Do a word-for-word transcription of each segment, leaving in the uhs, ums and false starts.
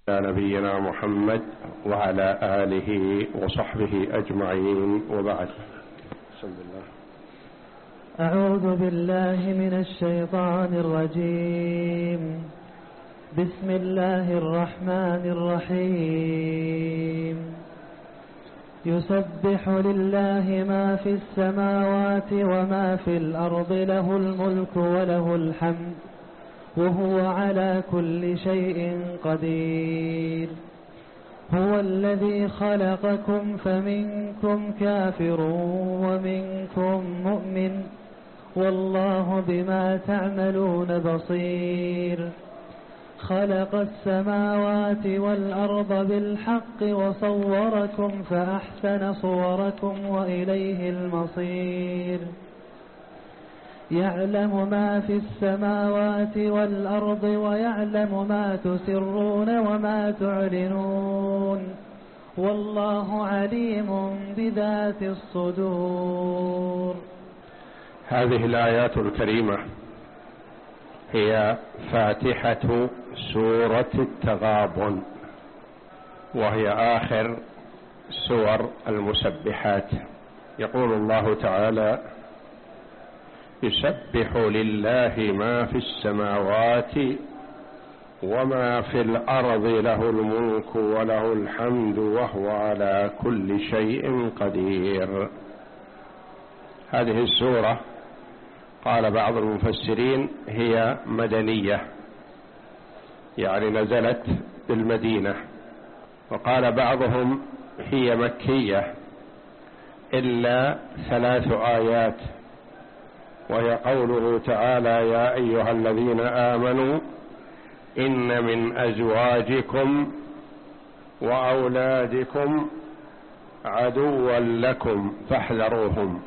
على نبينا محمد وعلى آله وصحبه أجمعين، وبعد. بسم الله. أعوذ بالله من الشيطان الرجيم. بسم الله الرحمن الرحيم. يسبح لله ما في السماوات وما في الأرض، له الملك وله الحمد وهو على كل شيء قدير. هو الذي خلقكم فمنكم كافر ومنكم مؤمن، والله بما تعملون بصير. خلق السماوات والأرض بالحق وصوركم فأحسن صوركم وإليه المصير. يعلم ما في السماوات والأرض ويعلم ما تسرون وما تعلنون، والله عليم بذات الصدور. هذه الآيات الكريمة هي فاتحة سورة التغابن، وهي آخر سور المسبحات. يقول الله تعالى: يسبح لله ما في السماوات وما في الأرض، له الملك وله الحمد وهو على كل شيء قدير. هذه السورة قال بعض المفسرين هي مدنية، يعني نزلت بالمدينة، وقال بعضهم هي مكية إلا ثلاث آيات، وهي قوله تعالى: يا أيها الذين آمنوا إن من أزواجكم وأولادكم عدوا لكم فاحذروهم.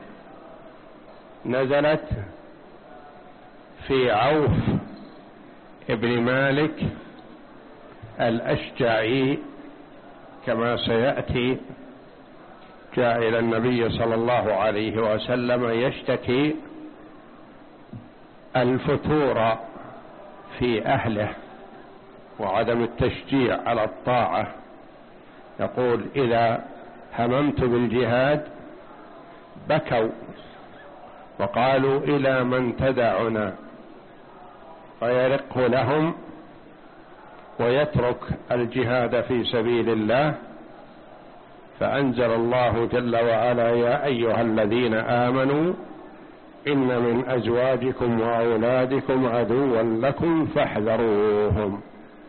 نزلت في عوف ابن مالك الأشجعي كما سيأتي. جاء إلى النبي صلى الله عليه وسلم يشتكي الفتور في أهله وعدم التشجيع على الطاعة. يقول: إذا هممت بالجهاد بكوا وقالوا: إلى من تدعنا؟ فيرق لهم ويترك الجهاد في سبيل الله. فأنزل الله جل وعلا: يا أيها الذين آمنوا إن من أزواجكم وأولادكم عدوا لكم فاحذروهم.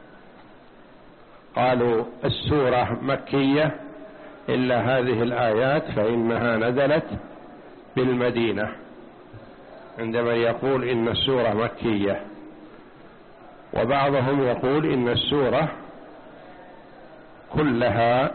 قالوا السورة مكية إلا هذه الآيات فإنها نزلت بالمدينة، عندما يقول إن السورة مكية. وبعضهم يقول إن السورة كلها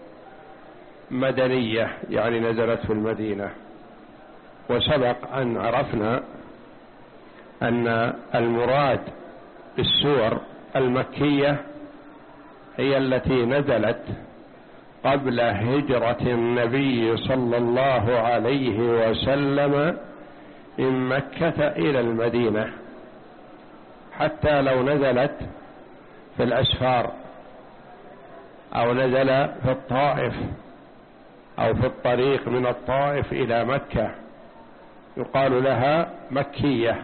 مدنية، يعني نزلت في المدينة. وسبق أن عرفنا أن المراد بالسور المكية هي التي نزلت قبل هجرة النبي صلى الله عليه وسلم من مكة إلى المدينة، حتى لو نزلت في الأسفار أو نزل في الطائف أو في الطريق من الطائف إلى مكة يقال لها مكية.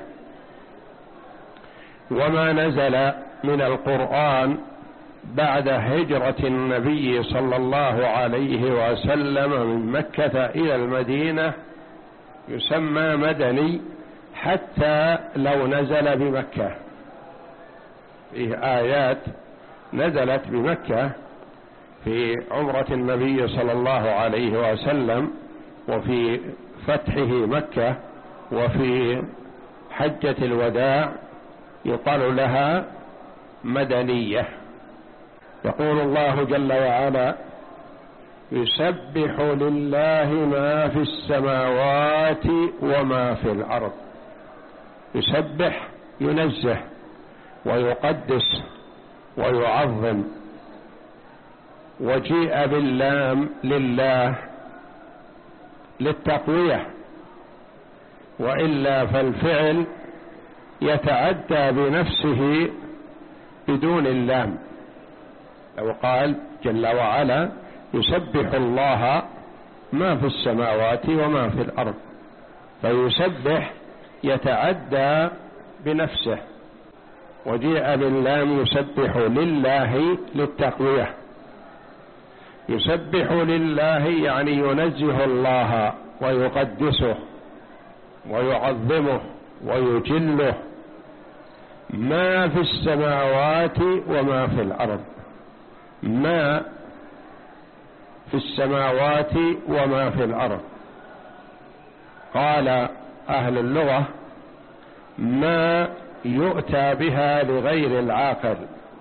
وما نزل من القرآن بعد هجرة النبي صلى الله عليه وسلم من مكة إلى المدينة يسمى مدني، حتى لو نزل بمكة. فيه آيات نزلت بمكة في عمرة النبي صلى الله عليه وسلم وفي فتحه مكة وفي حجة الوداع، يقال لها مدنية. يقول الله جل وعلا: يسبح لله ما في السماوات وما في الأرض. يسبح ينزه ويقدس ويعظم. وجيء باللام لله للتقوية، وإلا فالفعل يتعدى بنفسه بدون اللام، لو قال جل وعلا يسبح الله ما في السماوات وما في الأرض، فيسبح يتعدى بنفسه، وجيء باللام يسبح لله للتقوية. يسبح لله يعني ينزه الله ويقدسه ويعظمه ويجله، ما في السماوات وما في الأرض. ما في السماوات وما في الأرض، قال أهل اللغة ما يؤتى بها لغير العاقل،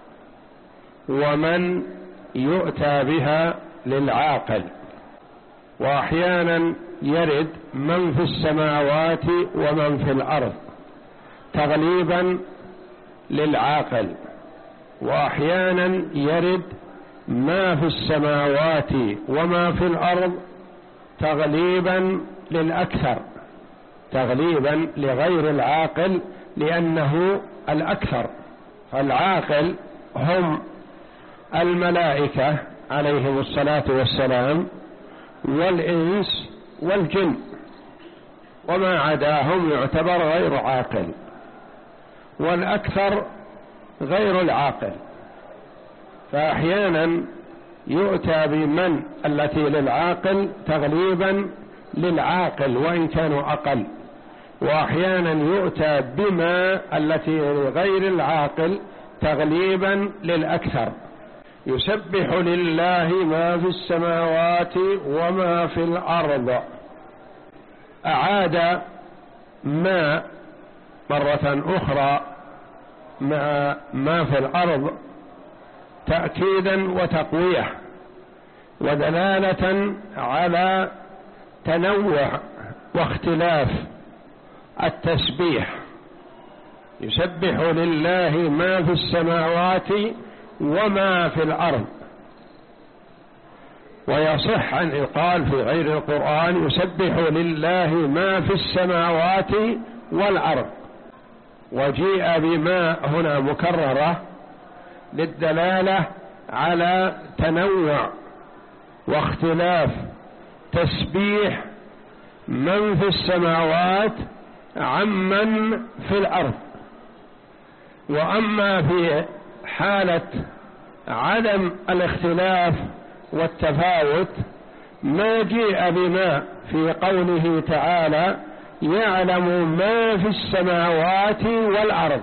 ومن يؤتى بها للعاقل. وأحيانا يرد من في السماوات ومن في الأرض تغليبا للعاقل، وأحيانا يرد ما في السماوات وما في الأرض تغليبا للأكثر، تغليبا لغير العاقل لأنه الأكثر. فالعاقل هم الملائكة عليهم الصلاة والسلام والإنس والجن، وما عداهم يعتبر غير عاقل، والأكثر غير العاقل. فأحيانا يؤتى بمن التي للعاقل تغليبا للعاقل وإن كانوا أقل، وأحيانا يؤتى بما التي لغير العاقل تغليبا للأكثر. يسبح لله ما في السماوات وما في الأرض. أعاد ما مرة أخرى مع ما في الأرض تأكيدا وتقوية ودلالة على تنوع واختلاف التسبيح. يسبح لله ما في السماوات وما في الأرض. ويصح أن يقال في غير القرآن يسبح لله ما في السماوات والأرض، وجيء بما هنا مكررة للدلالة على تنوع واختلاف تسبيح من في السماوات عمن في الأرض. وأما في حالة عدم الاختلاف والتفاوت ما جيء بما في قوله تعالى يعلم ما في السماوات والأرض،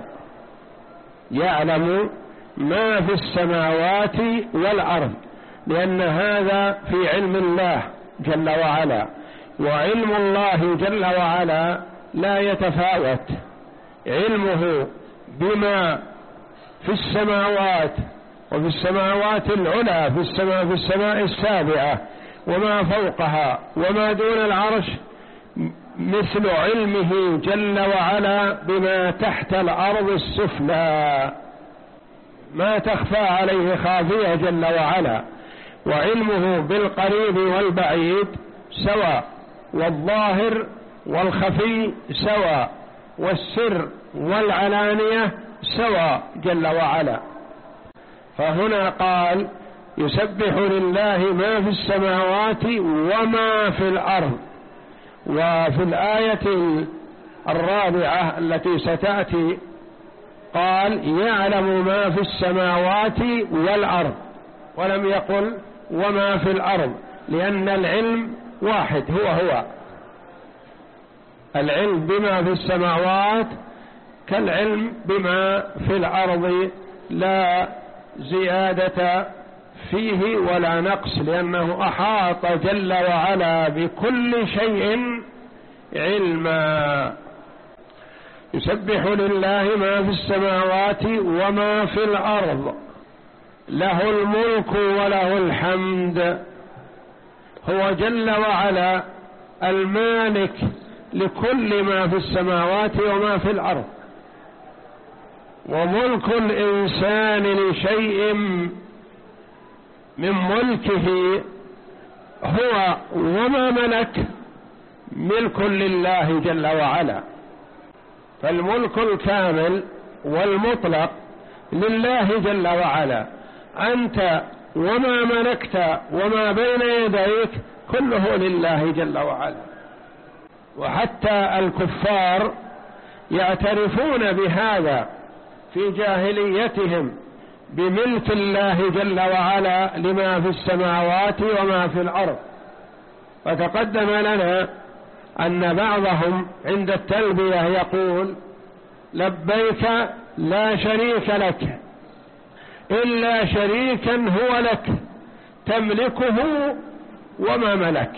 يعلم ما في السماوات والأرض، لأن هذا في علم الله جل وعلا، وعلم الله جل وعلا لا يتفاوت. علمه بما في السماوات وفي السماوات العلى في السماء في السماء السابعة وما فوقها وما دون العرش مثل علمه جل وعلا بما تحت الأرض السفلى، ما تخفى عليه خافية جل وعلا. وعلمه بالقريب والبعيد سواء، والظاهر والخفي سواء، والسر والعلانية سواء جل وعلا. فهنا قال يسبح لله ما في السماوات وما في الأرض. وفي الآية الرابعة التي ستأتي قال يعلم ما في السماوات والأرض، ولم يقل وما في الأرض، لأن العلم واحد هو هو. العلم بما في السماوات كالعلم بما في الأرض، لا زيادة فيه ولا نقص، لأنه أحاط جل وعلا بكل شيء علما. يسبح لله ما في السماوات وما في الأرض، له الملك وله الحمد. هو جل وعلا المالك لكل ما في السماوات وما في الأرض، وملك الإنسان لشيء من ملكه هو وما ملك ملك لله جل وعلا. فالملك الكامل والمطلق لله جل وعلا، أنت وما ملكت وما بين يديك كله لله جل وعلا. وحتى الكفار يعترفون بهذا في جاهليتهم بملك الله جل وعلا لما في السماوات وما في الأرض. فتقدم لنا أن بعضهم عند التلبية يقول لبيك لا شريك لك إلا شريكا هو لك تملكه وما ملك.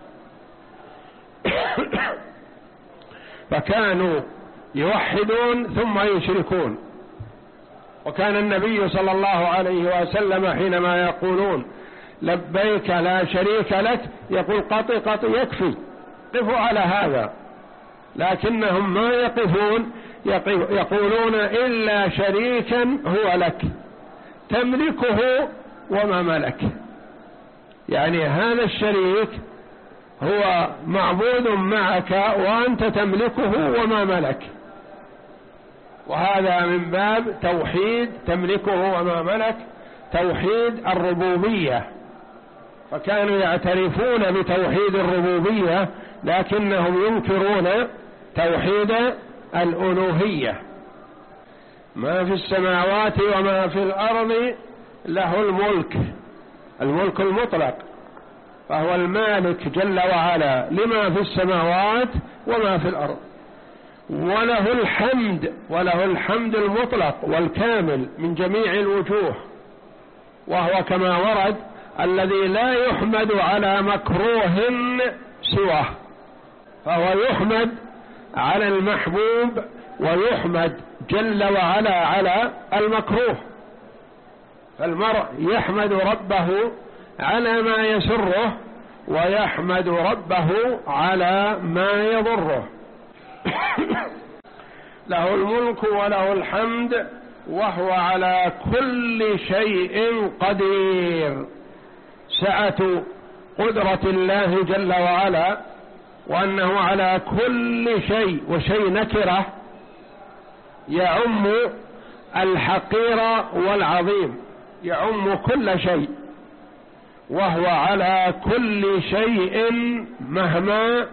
فكانوا يوحدون ثم يشركون. وكان النبي صلى الله عليه وسلم حينما يقولون لبيك لا شريك لك يقول قط قط يكفي، قفوا على هذا. لكنهم ما يقفون، يقولون إلا شريكا هو لك تملكه وما ملك، يعني هذا الشريك هو معبود معك وأنت تملكه وما ملك. وهذا من باب توحيد تملكه وما ملك، توحيد الربوبية. فكانوا يعترفون بتوحيد الربوبية لكنهم ينكرون توحيد الألوهية. ما في السماوات وما في الأرض له الملك، الملك المطلق، فهو المالك جل وعلا لما في السماوات وما في الأرض، وله الحمد، وله الحمد المطلق والكامل من جميع الوجوه. وهو كما ورد الذي لا يحمد على مكروه سواه، فهو يحمد على المحبوب ويحمد جل وعلا على المكروه. فالمرء يحمد ربه على ما يسره ويحمد ربه على ما يضره. له الملك وله الحمد وهو على كل شيء قدير. سعة قدرة الله جل وعلا وأنه على كل شيء، وشيء نكرة يعم الحقير والعظيم، يعم كل شيء، وهو على كل شيء مهما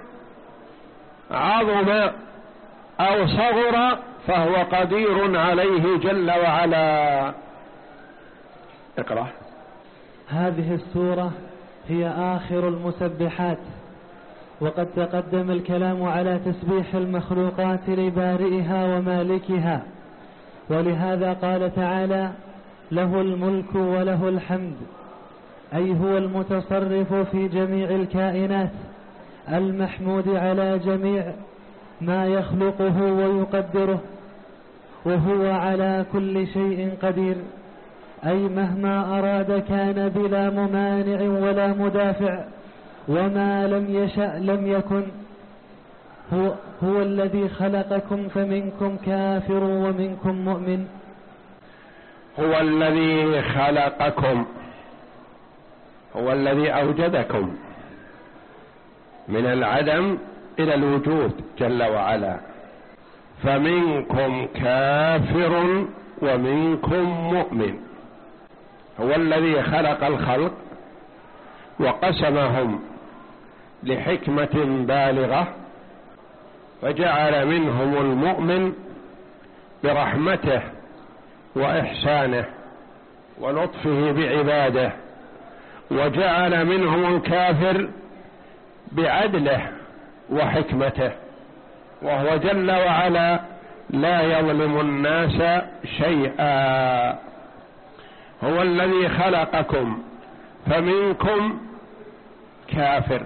عظم أو صغر فهو قدير عليه جل وعلا. اقرأ. هذه السورة هي آخر المسبحات، وقد تقدم الكلام على تسبيح المخلوقات لبارئها ومالكها، ولهذا قال تعالى له الملك وله الحمد، أي هو المتصرف في جميع الكائنات المحمود على جميع ما يخلقه ويقدره، وهو على كل شيء قدير، أي مهما أراد كان بلا ممانع ولا مدافع، وما لم يشأ لم يكن. هو, هو الذي خلقكم فمنكم كافر ومنكم مؤمن. هو الذي خلقكم، هو الذي أوجدكم من العدم إلى الوجود جل وعلا. فمنكم كافر ومنكم مؤمن. هو الذي خلق الخلق وقسمهم لحكمة بالغة، فجعل منهم المؤمن برحمته وإحسانه ولطفه بعباده، وجعل منهم الكافر بعدله وحكمته، وهو جل وعلا لا يظلم الناس شيئا. هو الذي خلقكم فمنكم كافر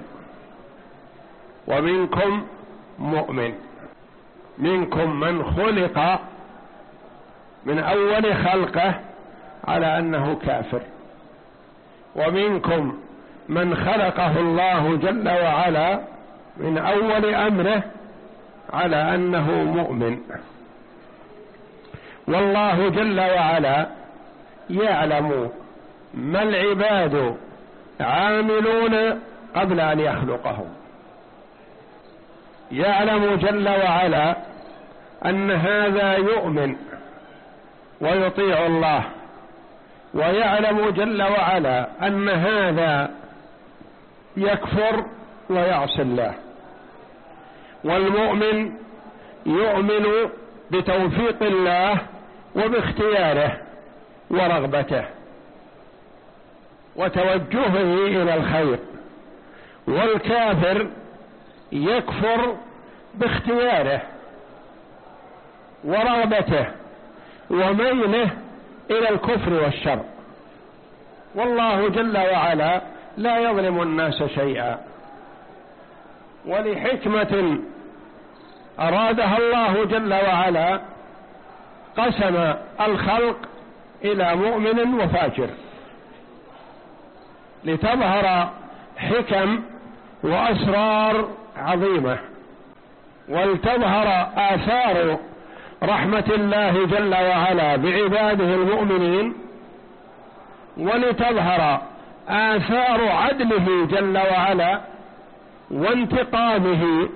ومنكم مؤمن. منكم من خلق من أول خلقه على أنه كافر، ومنكم من خلقه الله جل وعلا من أول أمره على أنه مؤمن. والله جل وعلا يعلم ما العباد عاملون قبل أن يخلقهم. يعلم جل وعلا أن هذا يؤمن ويطيع الله ويعلم جل وعلا أن هذا يكفر ويعصي الله. والمؤمن يؤمن بتوفيق الله وباختياره ورغبته وتوجهه إلى الخير، والكافر يكفر باختياره ورغبته وميله إلى الكفر والشر. والله جل وعلا لا يظلم الناس شيئا، ولحكمة أرادها الله جل وعلا قسم الخلق إلى مؤمن وفاجر، لتظهر حكم وأسرار عظيمة، ولتظهر آثار رحمة الله جل وعلا بعباده المؤمنين، ولتظهر آثار عدله جل وعلا وانتقامه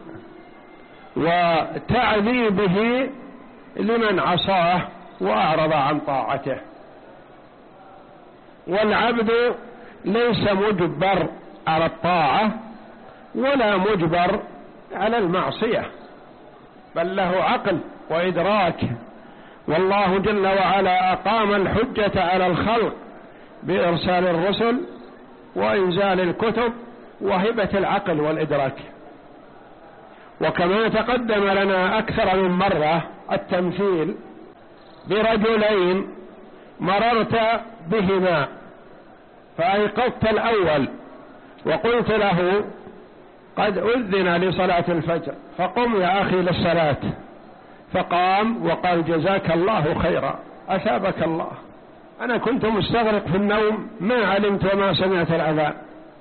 وتعذيبه لمن عصاه وأعرض عن طاعته. والعبد ليس مجبر على الطاعة ولا مجبر على المعصية، بل له عقل وإدراك. والله جل وعلا أقام الحجة على الخلق بإرسال الرسل وإنزال الكتب وهبة العقل والإدراك. وكما تقدم لنا أكثر من مرة التمثيل برجلين مررت بهما، فأيقظت الأول وقلت له قد أذن لصلاة الفجر فقم يا أخي للصلاة، فقام وقال جزاك الله خيرا أثابك الله، أنا كنت مستغرق في النوم ما علمت وما سمعت الأذان،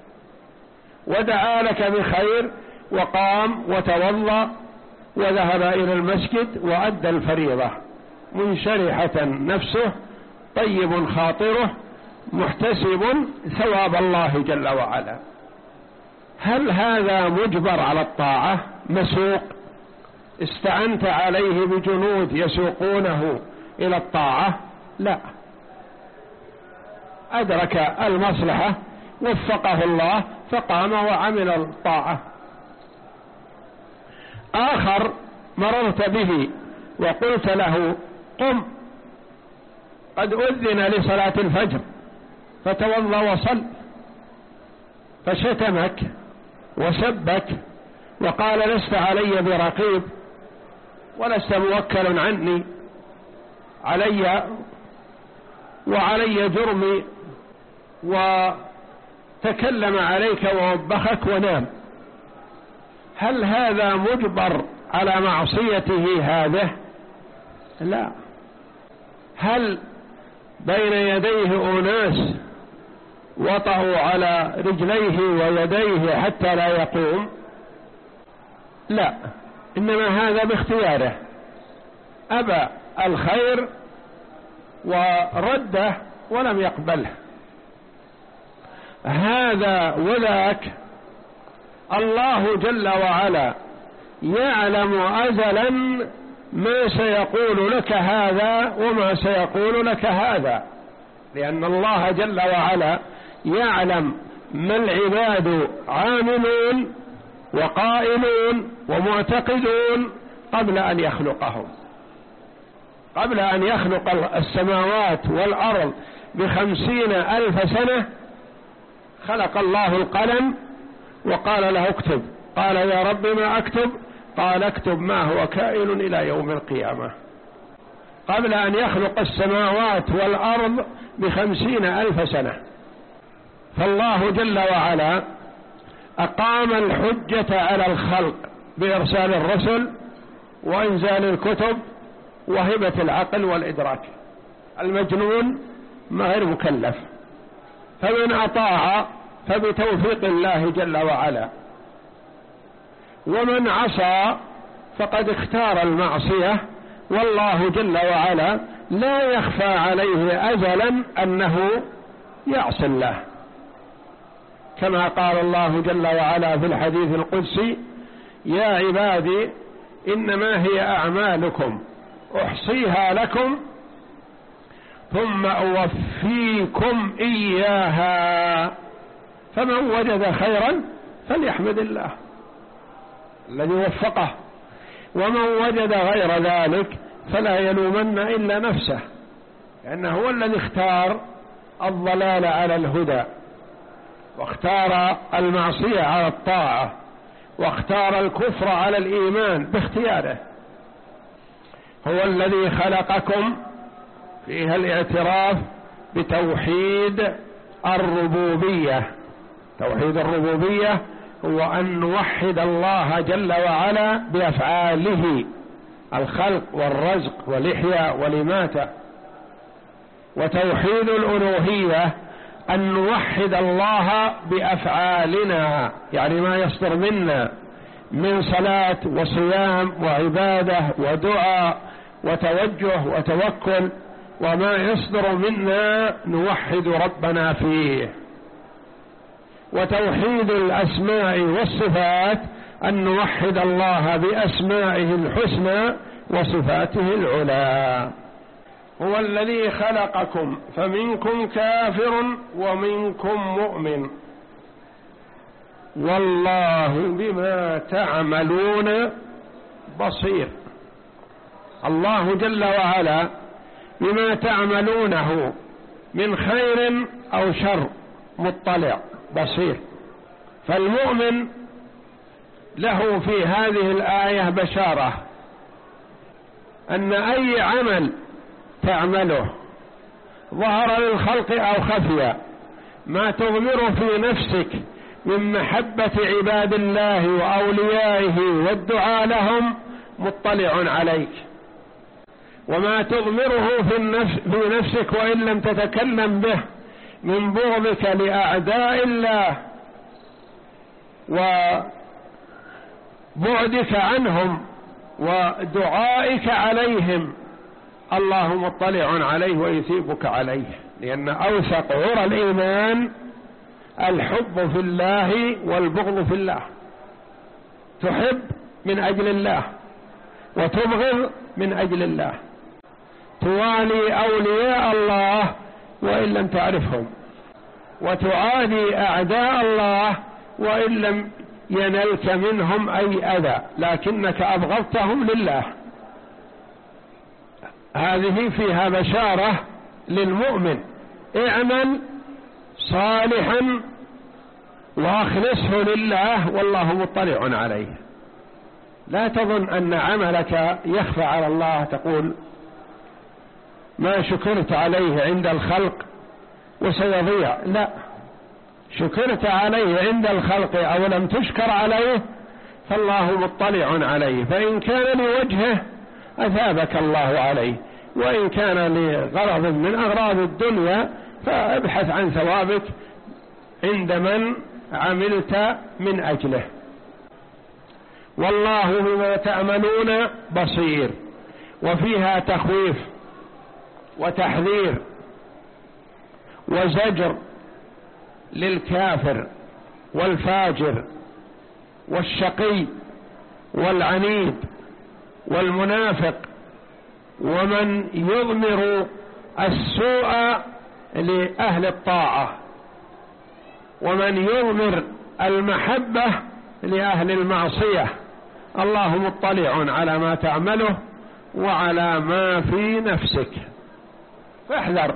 ودعا لك بخير وقام وتوضأ وذهب إلى المسجد وأدى الفريضة منشرحة نفسه طيب خاطره محتسب ثواب الله جل وعلا. هل هذا مجبر على الطاعة مسوق استعنت عليه بجنود يسوقونه إلى الطاعة؟ لا، أدرك المصلحة وفقه الله فقام وعمل الطاعة. آخر مررت به وقلت له قم قد أذن لصلاة الفجر فتوضأ وصل، فشتمك وسبك وقال لست علي برقيب ولست موكل عني، علي وعلي جرمي، وتكلم عليك ووبخك ونام. هل هذا مجبر على معصيته هذه؟ لا. هل بين يديه أناس وطأوا على رجليه ويديه حتى لا يقوم؟ لا، إنما هذا باختياره، أبى الخير ورده ولم يقبله. هذا وذاك الله جل وعلا يعلم أزلا ما سيقول لك هذا وما سيقول لك هذا، لأن الله جل وعلا يعلم ما العباد عاملون وقائلون ومعتقدون قبل أن يخلقهم. قبل أن يخلق السماوات والأرض بخمسين ألف سنة خلق الله القلم وقال له اكتب، قال يا رب ما أكتب؟ قال اكتب ما هو كائن إلى يوم القيامة. قبل أن يخلق السماوات والأرض بخمسين ألف سنة. فالله جل وعلا أقام الحجة على الخلق بإرسال الرسل وإنزال الكتب وهبة العقل والإدراك. المجنون ما غير مكلف، فمن أطاع فبتوفيق الله جل وعلا، ومن عصى فقد اختار المعصية، والله جل وعلا لا يخفى عليه أزلا أنه يعصي الله، كما قال الله جل وعلا في الحديث القدسي يا عبادي إنما هي أعمالكم أحصيها لكم ثم أوفيكم إياها. فمن وجد خيرا فليحمد الله الذي وفقه، ومن وجد غير ذلك فلا يلومن إلا نفسه، لأنه هو الذي اختار الضلال على الهدى، واختار المعصية على الطاعة، واختار الكفر على الإيمان باختياره. هو الذي خلقكم، فيها الاعتراف بتوحيد الربوبية. توحيد الربوبية هو أن نوحد الله جل وعلا بأفعاله، الخلق والرزق والإحياء والإماتة. وتوحيد الألوهية أن نوحد الله بأفعالنا، يعني ما يصدر منا من صلاة وصيام وعبادة ودعاء وتوجه وتوكل، وما يصدر منا نوحد ربنا فيه. وتوحيد الأسماء والصفات أن نوحد الله بأسمائه الحسنى وصفاته العلى. هو الذي خلقكم فمنكم كافر ومنكم مؤمن، والله بما تعملون بصير. الله جل وعلا بما تعملونه من خير أو شر مطلع بصير. فالمؤمن له في هذه الآية بشارة أن أي عمل تعمله ظهر للخلق أو خفي، ما تضمر في نفسك من محبة عباد الله وأوليائه والدعاء لهم مطلع عليك، وما تضمره في, النفس في نفسك وإن لم تتكلم به من بغضك لأعداء الله وبعدك عنهم ودعائك عليهم، الله مطلع عليه ويثيبك عليه. لأن أوثق عرى الإيمان الحب في الله والبغض في الله. تحب من أجل الله وتبغض من أجل الله، توالي أولياء الله وإن لم تعرفهم، وتعادي أعداء الله وإن لم ينلك منهم أي أذى، لكنك أبغضتهم لله. هذه فيها بشارة للمؤمن: اعمل صالحا واخلصه لله والله مطلع عليه. لا تظن أن عملك يخفى على الله، تقول ما شكرت عليه عند الخلق وسيضيع. لا، شكرت عليه عند الخلق أو لم تشكر عليه فالله مطلع عليه، فإن كان لوجهه أثابك الله عليه، وإن كان لغرض من أغراض الدنيا فابحث عن ثوابك عند من عملت من أجله. والله بما تعملون بصير. وفيها تخويف وتحذير وزجر للكافر والفاجر والشقي والعنيد والمنافق ومن يضمر السوء لأهل الطاعة، ومن يضمر المحبة لأهل المعصية. الله مطلع على ما تعمله وعلى ما في نفسك، فاحذر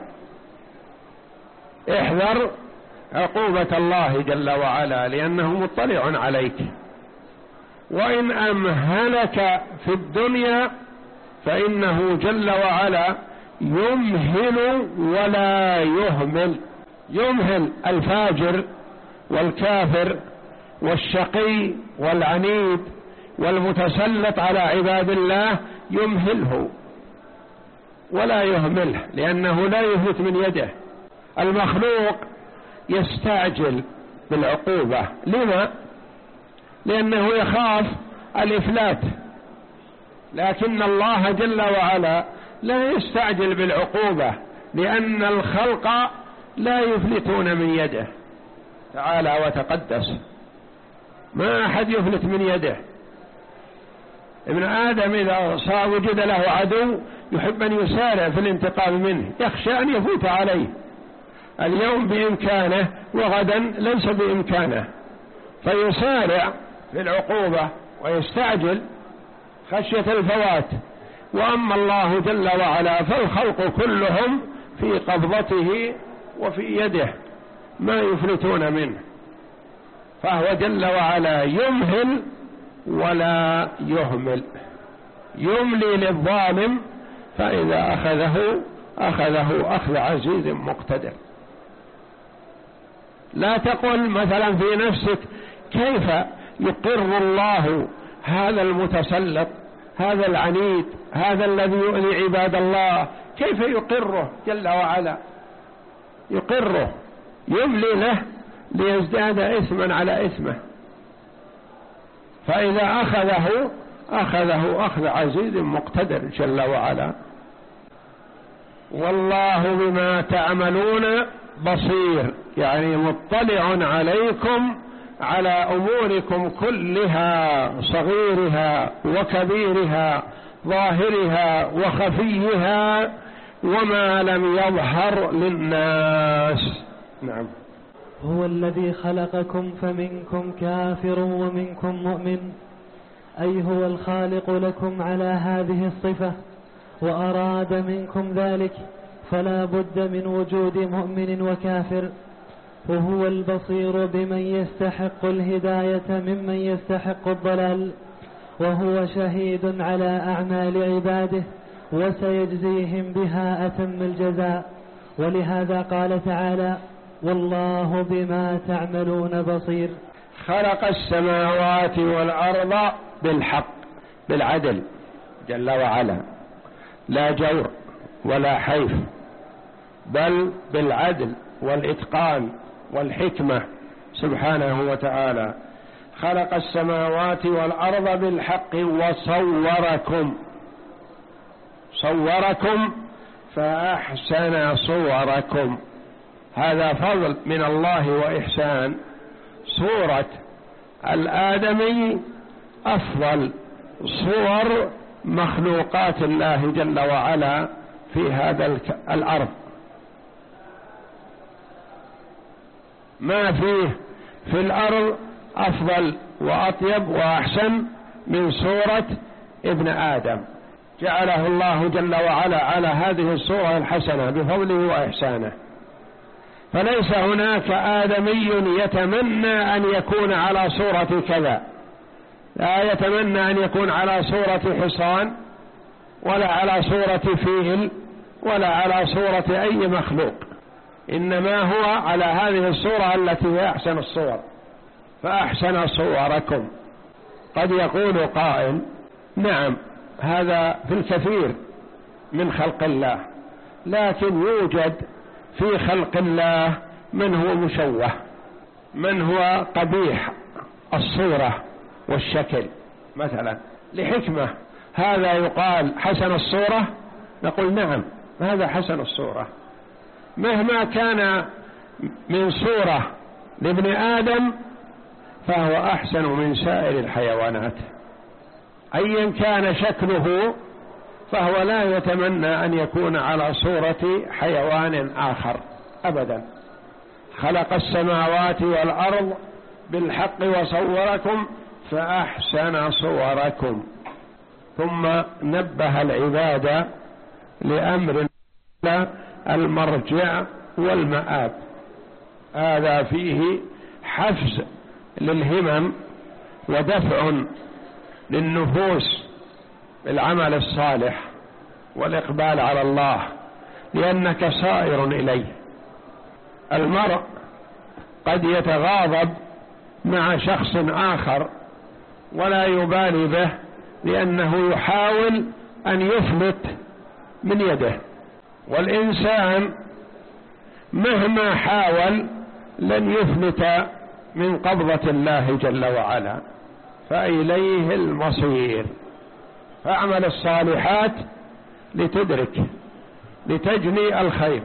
احذر عقوبة الله جل وعلا، لأنه مطلع عليك. وإن أمهلك في الدنيا فإنه جل وعلا يمهل ولا يهمل. يمهل الفاجر والكافر والشقي والعنيد والمتسلط على عباد الله، يمهله ولا يهمله، لأنه لا يفلت من يده. المخلوق يستعجل بالعقوبة، لما؟ لأنه يخاف الإفلات، لكن الله جل وعلا لا يستعجل بالعقوبة، لأن الخلق لا يفلتون من يده تعالى وتقدس. ما أحد يفلت من يده. ابن آدم إذا صار وجد له عدو يحب أن يسارع في الانتقام منه، يخشى أن يفوت عليه. اليوم بإمكانه وغدا ليس بإمكانه، فيسارع في العقوبة ويستعجل خشية الفوات. وأما الله جل وعلا فالخلق كلهم في قبضته وفي يده، ما يفلتون منه، فهو جل وعلا يمهل ولا يهمل، يملي للظالم فإذا أخذه أخذه أخذ عزيز مقتدر. لا تقل مثلا في نفسك كيف يقر الله هذا المتسلط، هذا العنيد، هذا الذي يؤذي عباد الله، كيف يقره جل وعلا؟ يقره، يملي له ليزداد إثما على إثمه، فإذا أخذه أخذه أخذ عزيز مقتدر جل وعلا. والله بما تعملون بصير، يعني مطلع عليكم على أموركم كلها، صغيرها وكبيرها، ظاهرها وخفيها، وما لم يظهر للناس. نعم. هو الذي خلقكم فمنكم كافر ومنكم مؤمن، أي هو الخالق لكم على هذه الصفة وأراد منكم ذلك، فلا بد من وجود مؤمن وكافر. وهو البصير بمن يستحق الهداية ممن يستحق الضلال، وهو شهيد على أعمال عباده وسيجزيهم بها أتم الجزاء. ولهذا قال تعالى: والله بما تعملون بصير. خلق السماوات والأرض بالحق، بالعدل جل وعلا، لا جور ولا حيف، بل بالعدل والإتقان والحكمة سبحانه وتعالى. خلق السماوات والأرض بالحق وصوركم، صوركم فأحسن صوركم. هذا فضل من الله وإحسان. صورة الآدمي أفضل صور مخلوقات الله جل وعلا في هذا الأرض، ما فيه في الأرض أفضل وأطيب وأحسن من صورة ابن آدم، جعله الله جل وعلا على هذه الصورة الحسنة بفضله وإحسانه. فليس هناك آدمي يتمنى أن يكون على صورة كذا، لا يتمنى أن يكون على صورة حصان ولا على صورة فيل ولا على صورة أي مخلوق، إنما هو على هذه الصورة التي هي أحسن الصور. فأحسن صوركم. قد يقول قائل: نعم هذا في الكثير من خلق الله، لكن يوجد في خلق الله من هو مشوه، من هو قبيح الصورة والشكل مثلا لحكمة، هذا يقال حسن الصورة، نقول نعم هذا حسن الصورة، مهما كان من صورة لابن آدم فهو أحسن من سائر الحيوانات، أيا كان شكله فهو لا يتمنى أن يكون على صورة حيوان آخر أبدا. خلق السماوات والأرض بالحق وصوركم فأحسن صوركم. ثم نبه العباد لأمر المرجع والمآب، هذا فيه حفز للهمم ودفع للنفوس بالعمل الصالح والإقبال على الله، لأنك صائر إليه. المرء قد يتغاضب مع شخص آخر ولا يبالي به، لأنه يحاول أن يفلت من يده، والإنسان مهما حاول لن يفلت من قبضة الله جل وعلا، فإليه المصير. فاعمل الصالحات لتدرك، لتجني الخير،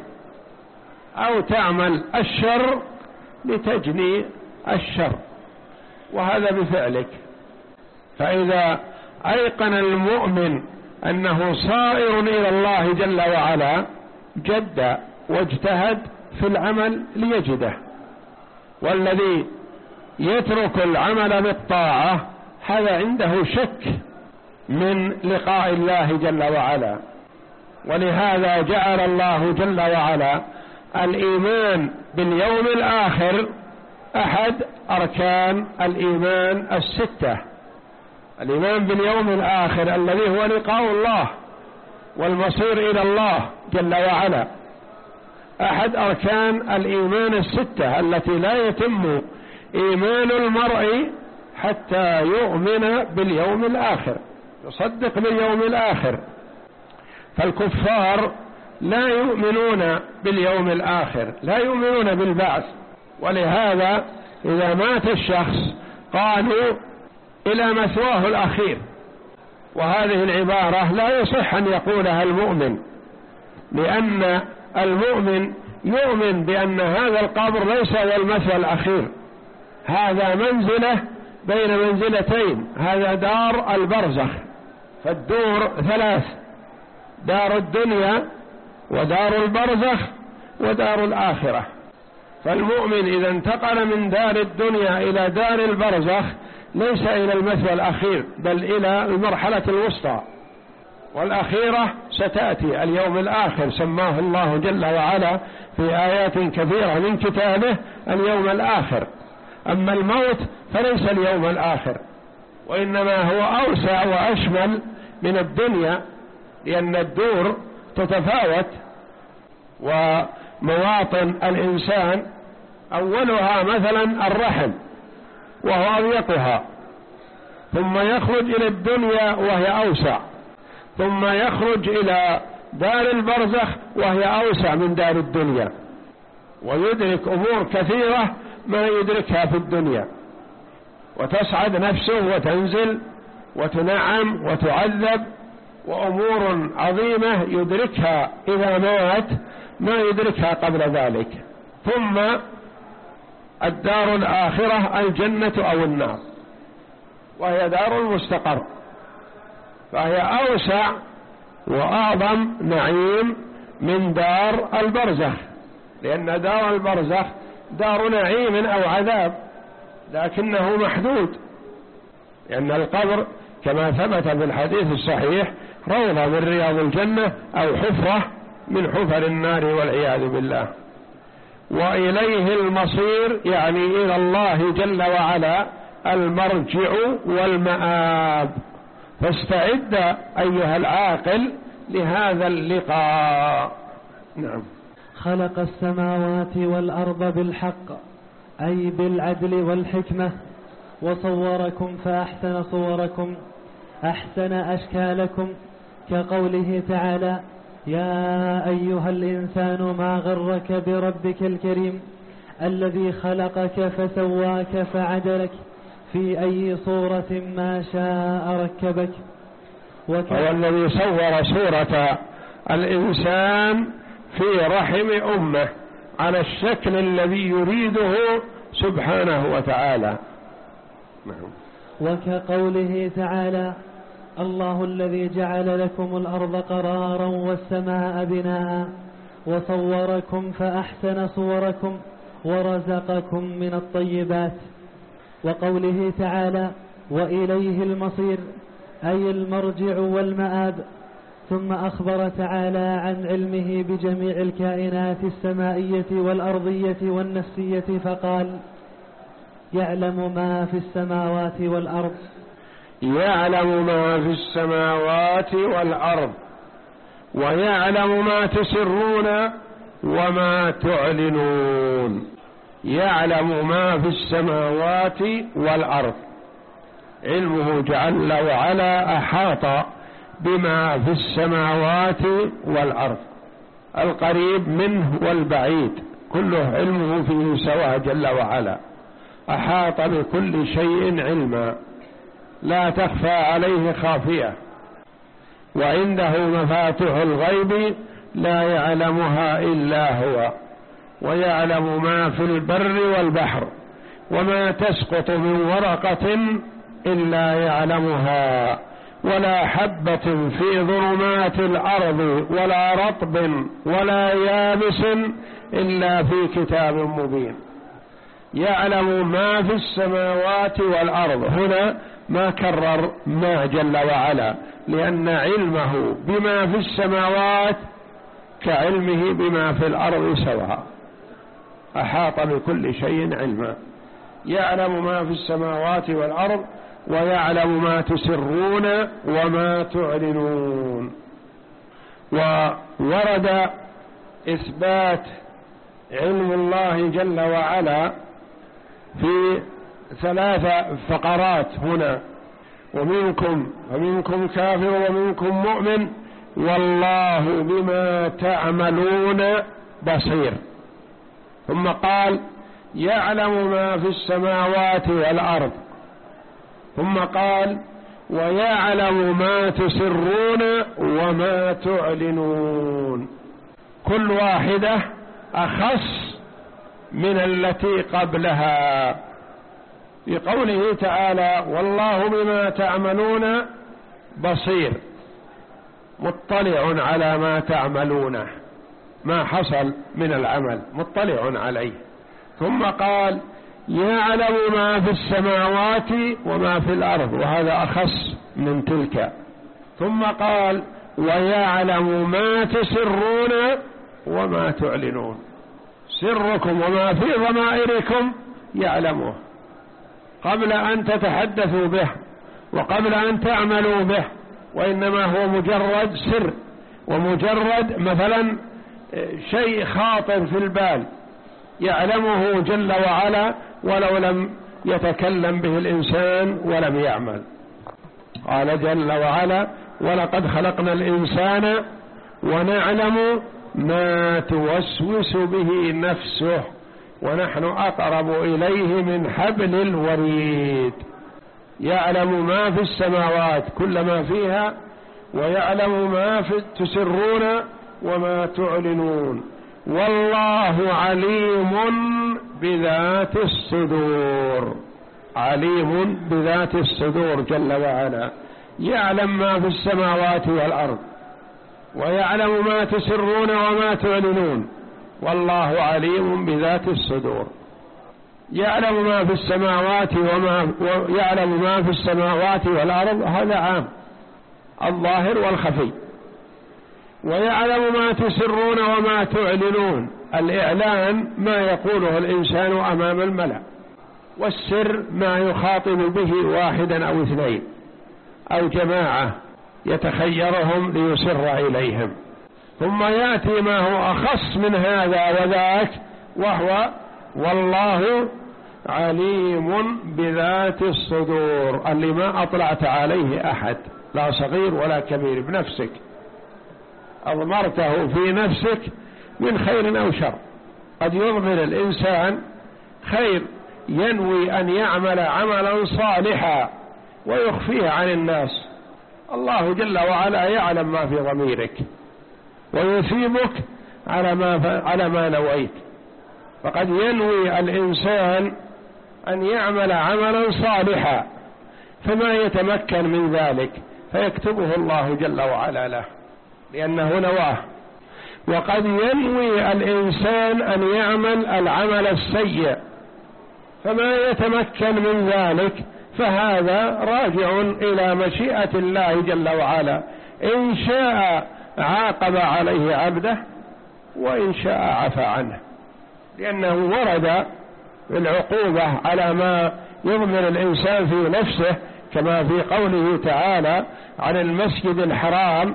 أو تعمل الشر لتجني الشر، وهذا بفعلك. فإذا أيقن المؤمن أنه صائر إلى الله جل وعلا جد واجتهد في العمل ليجده، والذي يترك العمل بالطاعة هذا عنده شك من لقاء الله جل وعلا. ولهذا جعل الله جل وعلا الإيمان باليوم الآخر أحد أركان الإيمان الستة. الإيمان باليوم الآخر الذي هو لقاء الله والمصير إلى الله جل وعلا أحد أركان الإيمان الستة التي لا يتم إيمان المرء حتى يؤمن باليوم الآخر، يصدق باليوم الآخر. فالكفار لا يؤمنون باليوم الآخر، لا يؤمنون بالبعث، ولهذا إذا مات الشخص قالوا إلى مثواه الأخير. وهذه العبارة لا يصح أن يقولها المؤمن، لأن المؤمن يؤمن بأن هذا القبر ليس هو المثوى الأخير، هذا منزلة بين منزلتين، هذا دار البرزخ. فالدور ثلاث: دار الدنيا ودار البرزخ ودار الآخرة. فالمؤمن إذا انتقل من دار الدنيا إلى دار البرزخ ليس إلى المثوى الأخير بل إلى المرحلة الوسطى، والأخيرة ستأتي اليوم الآخر، سماه الله جل وعلا في آيات كثيرة من كتابه اليوم الآخر. أما الموت فليس اليوم الآخر، وإنما هو أوسع وأشمل من الدنيا، لأن الدور تتفاوت. ومواطن الإنسان أولها مثلا الرحم وهو أضيقها، ثم يخرج إلى الدنيا وهي أوسع، ثم يخرج إلى دار البرزخ وهي أوسع من دار الدنيا، ويدرك أمور كثيرة ما يدركها في الدنيا، وتصعد نفسه وتنزل وتنعم وتعذب، وأمور عظيمة يدركها إذا مات ما يدركها قبل ذلك. ثم الدار الآخرة الجنة أو النار، وهي دار المستقر، فهي أوسع وأعظم نعيم من دار البرزخ، لأن دار البرزخ دار نعيم أو عذاب لكنه محدود، لأن القبر كما ثبت في الحديث الصحيح روضة من رياض الجنة أو حفرة من حفر النار والعياذ بالله. وإليه المصير، يعني إلى الله جل وعلا المرجع والمآب. فاستعد أيها العاقل لهذا اللقاء. نعم. خلق السماوات والأرض بالحق أي بالعدل والحكمة، وصوركم فأحسن صوركم، أحسن أشكالكم، كقوله تعالى: يا أيها الإنسان ما غرك بربك الكريم الذي خلقك فسواك فعدلك في أي صورة ما شاء ركبك. هو الذي صور صورة الإنسان في رحم أمه على الشكل الذي يريده سبحانه وتعالى. وكقوله تعالى: الله الذي جعل لكم الأرض قرارا والسماء بناء وصوركم فأحسن صوركم ورزقكم من الطيبات. وقوله تعالى: وإليه المصير أي المرجع والمآب. ثم أخبر تعالى عن علمه بجميع الكائنات السمائية والأرضية والنفسية فقال: يعلم ما في السماوات والأرض. يعلم ما في السماوات والأرض، ويعلم ما تسرون وما تعلنون. يعلم ما في السماوات والأرض، علمه جل وعلا أحاط بما في السماوات والأرض، القريب منه والبعيد كله علمه فيه سواء جل وعلا، أحاط بكل شيء علما، لا تخفى عليه خافية. وعنده مفاتح الغيب لا يعلمها إلا هو، ويعلم ما في البر والبحر، وما تسقط من ورقة إلا يعلمها، ولا حبة في ظلمات الأرض ولا رطب ولا يابس إلا في كتاب مبين. يعلم ما في السماوات والأرض. هنا ما كرر ما جل وعلا، لأن علمه بما في السماوات كعلمه بما في الأرض سواء، أحاط بكل شيء علما. يعلم ما في السماوات والأرض ويعلم ما تسرون وما تعلنون. وورد إثبات علم الله جل وعلا في ثلاث فقرات هنا: ومنكم ومنكم كافر ومنكم مؤمن والله بما تعملون بصير. ثم قال يعلم ما في السماوات والأرض. ثم قال ويعلم ما تسرون وما تعلنون. كل واحدة أخص من التي قبلها. في قوله تعالى والله بما تعملون بصير، مطلع على ما تعملونه، ما حصل من العمل مطلع عليه. ثم قال يعلم ما في السماوات وما في الأرض، وهذا أخص من تلك. ثم قال ويعلم ما تسرون وما تعلنون. سركم وما في ضمائركم يعلمه قبل أن تتحدثوا به وقبل أن تعملوا به، وإنما هو مجرد سر ومجرد مثلا شيء خاطر في البال يعلمه جل وعلا ولو لم يتكلم به الإنسان ولم يعمل. قال جل وعلا ولقد خلقنا الإنسان ونعلم ما توسوس به نفسه ونحن أقرب إليه من حبل الوريد. يعلم ما في السماوات كل ما فيها، ويعلم ما في تسرون وما تعلنون. والله عليم بذات الصدور. عليم بذات الصدور جل وعلا، يعلم ما في السماوات والأرض ويعلم ما تسرون وما تعلنون. والله عليم بذات الصدور. يعلم ما في السماوات وما يعلم ما في السماوات والأرض، هذا عام، الظاهر والخفي. ويعلم ما تسرون وما تعلنون، الإعلان ما يقوله الإنسان أمام الملأ، والسر ما يخاطب به واحدا أو اثنين أو جماعة يتخيرهم ليسر إليهم. ثم يأتي ما هو أخص من هذا وذاك، وهو والله عليم بذات الصدور، اللي ما أطلعت عليه أحد، لا صغير ولا كبير، بنفسك أضمرته في نفسك من خير أو شر. قد يضمر الإنسان خير، ينوي أن يعمل عملا صالحا ويخفيه عن الناس، الله جل وعلا يعلم ما في ضميرك ويثيبك على ما على ما نويت. فقد ينوي الإنسان أن يعمل عملا صالحا فما يتمكن من ذلك فيكتبه الله جل وعلا له لأنه نواه. وقد ينوي الإنسان أن يعمل العمل السيء فما يتمكن من ذلك، فهذا راجع إلى مشيئة الله جل وعلا، إن شاء عاقب عليه عبده وإن شاء عفى عنه، لأنه ورد العقوبة على ما يضمر الإنسان في نفسه، كما في قوله تعالى عن المسجد الحرام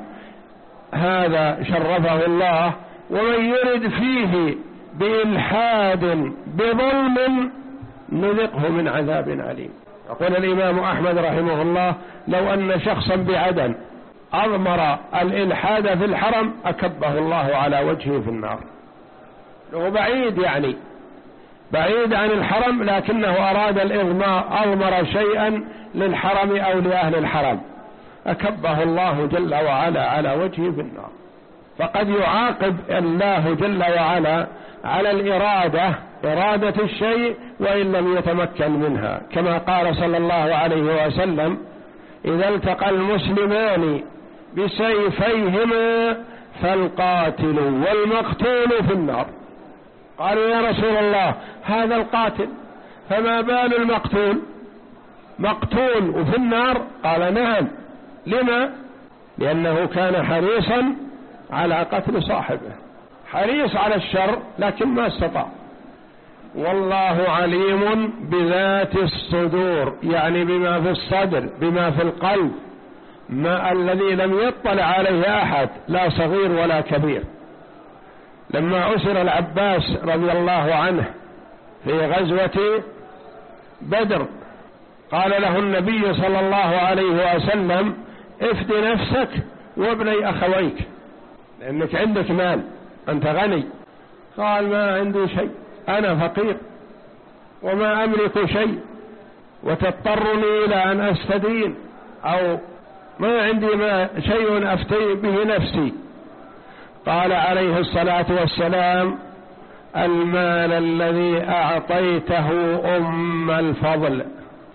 هذا شرفه الله ومن يرد فيه بإلحاد بظلم نذقه من عذاب أليم. يقول الإمام أحمد رحمه الله لو أن شخصا بعدن أضمر الإلحاد في الحرم أكبه الله على وجهه في النار. له بعيد، يعني بعيد عن الحرم، لكنه أراد الإضمار، أضمر شيئا للحرم أو لأهل الحرم، أكبه الله جل وعلا على وجهه في النار. فقد يعاقب الله جل وعلا على الإرادة، إرادة الشيء وإن لم يتمكن منها، كما قال صلى الله عليه وسلم إذا التقى المسلمان بسيفيهما فالقاتل والمقتول في النار. قالوا يا رسول الله هذا القاتل، فما بال المقتول؟ مقتول وفي النار؟ قال نعم. لما؟ لأنه كان حريصا على قتل صاحبه، حريص على الشر لكن ما استطاع. والله عليم بذات الصدور، يعني بما في الصدر، بما في القلب، ما الذي لم يطلع عليه أحد لا صغير ولا كبير. لما أسر العباس رضي الله عنه في غزوة بدر قال له النبي صلى الله عليه وسلم افد نفسك وابني أخويك لأنك عندك مال، أنت غني. قال ما عندي شيء، أنا فقير وما أملك شيء وتضطرني إلى أن أستدين، أو ما عندي ما شيء أفتي به نفسي. قال عليه الصلاة والسلام المال الذي أعطيته أم الفضل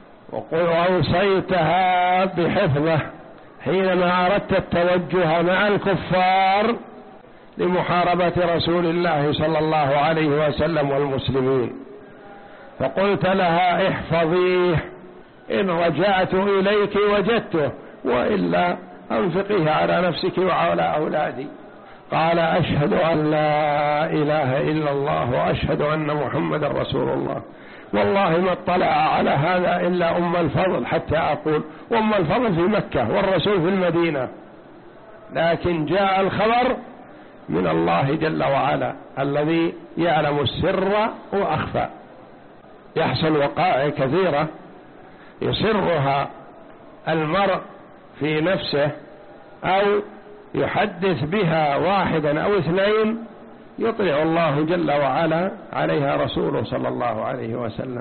وأوصيتها بحفظه حينما أردت التوجه مع الكفار لمحاربة رسول الله صلى الله عليه وسلم والمسلمين، فقلت لها احفظيه إن رجعت إليك وجدته وإلا أنفقيه على نفسك وعلى أولادي. قال أشهد أن لا إله إلا الله وأشهد أن محمد رسول الله، والله ما اطلع على هذا إلا أم الفضل حتى أقول أم الفضل في مكة والرسول في المدينة، لكن جاء الخبر من الله جل وعلا الذي يعلم السر وأخفى. يحصل وقائع كثيرة يسرها المرء في نفسه أو يحدث بها واحدا أو اثنين يطلع الله جل وعلا عليها رسوله صلى الله عليه وسلم.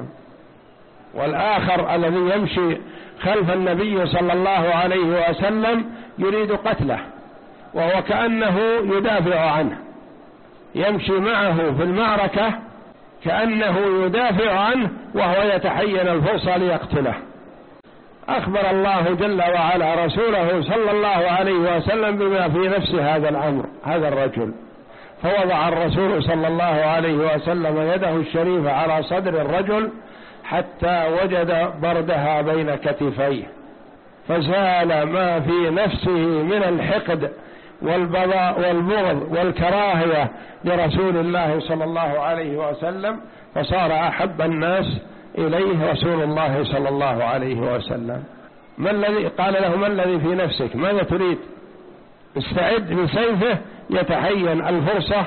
والآخر الذي يمشي خلف النبي صلى الله عليه وسلم يريد قتله وهو كأنه يدافع عنه، يمشي معه في المعركة كأنه يدافع عنه وهو يتحين الفرصة ليقتله. أخبر الله جل وعلا رسوله صلى الله عليه وسلم بما في نفس هذا الأمر، هذا الرجل، فوضع الرسول صلى الله عليه وسلم يده الشريفة على صدر الرجل حتى وجد بردها بين كتفيه، فزال ما في نفسه من الحقد والبغض والبغض والكراهية لرسول الله صلى الله عليه وسلم، فصار أحب الناس إليه رسول الله صلى الله عليه وسلم. ما الذي قال له ما الذي في نفسك؟ ماذا تريد؟ استعد بسيفه يتحين الفرصة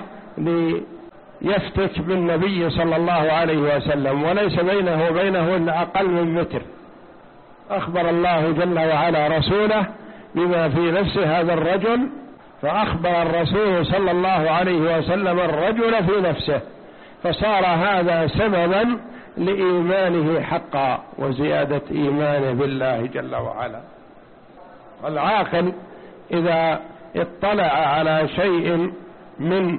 ليفتك بالنبي صلى الله عليه وسلم، وليس بينه وبينه إلا أقل من متر. أخبر الله جل وعلا رسوله بما في نفس هذا الرجل، فأخبر الرسول صلى الله عليه وسلم الرجل في نفسه، فصار هذا سببا لإيمانه حقا وزيادة إيمانه بالله جل وعلا. العاقل إذا اطلع على شيء من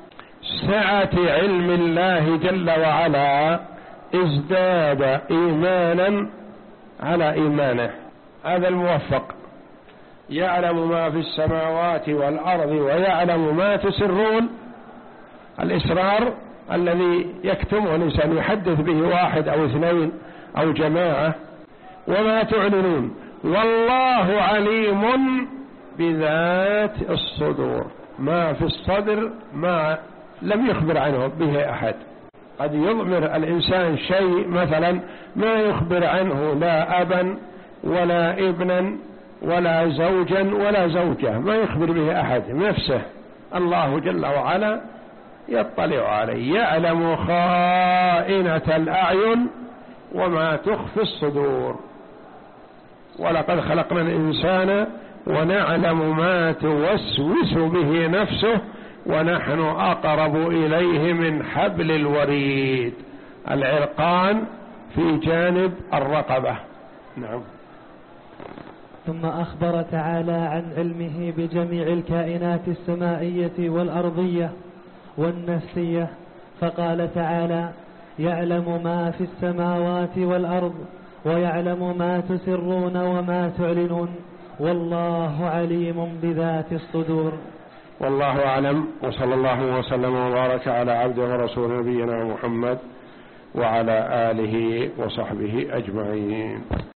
سعة علم الله جل وعلا ازداد إيمانا على إيمانه. هذا الموفق يعلم ما في السماوات والأرض ويعلم ما تسرون، الإسرار الذي يكتمه الإنسان يحدث به واحد أو اثنين أو جماعة، وما تعلنون، والله عليم بذات الصدور، ما في الصدر ما لم يخبر عنه به أحد. قد يضمر الإنسان شيء مثلا ما يخبر عنه لا أبا ولا ابنا ولا زوجا ولا زوجة، ما يخبر به أحد، نفسه الله جل وعلا يطلع عليه، يعلم خائنة الأعين وما تخفي الصدور. ولقد خلقنا الإنسان ونعلم ما توسوس به نفسه ونحن أقرب إليه من حبل الوريد. العرقان في جانب الرقبة. نعم. ثم أخبر تعالى عن علمه بجميع الكائنات السمائية والأرضية والنفسية، فقال تعالى: يعلم ما في السماوات والأرض ويعلم ما تسرون وما تعلنون، والله عليم بذات الصدور. والله أعلم، وصلى الله وسلم وبارك على عبده ورسول نبينا محمد وعلى آله وصحبه أجمعين.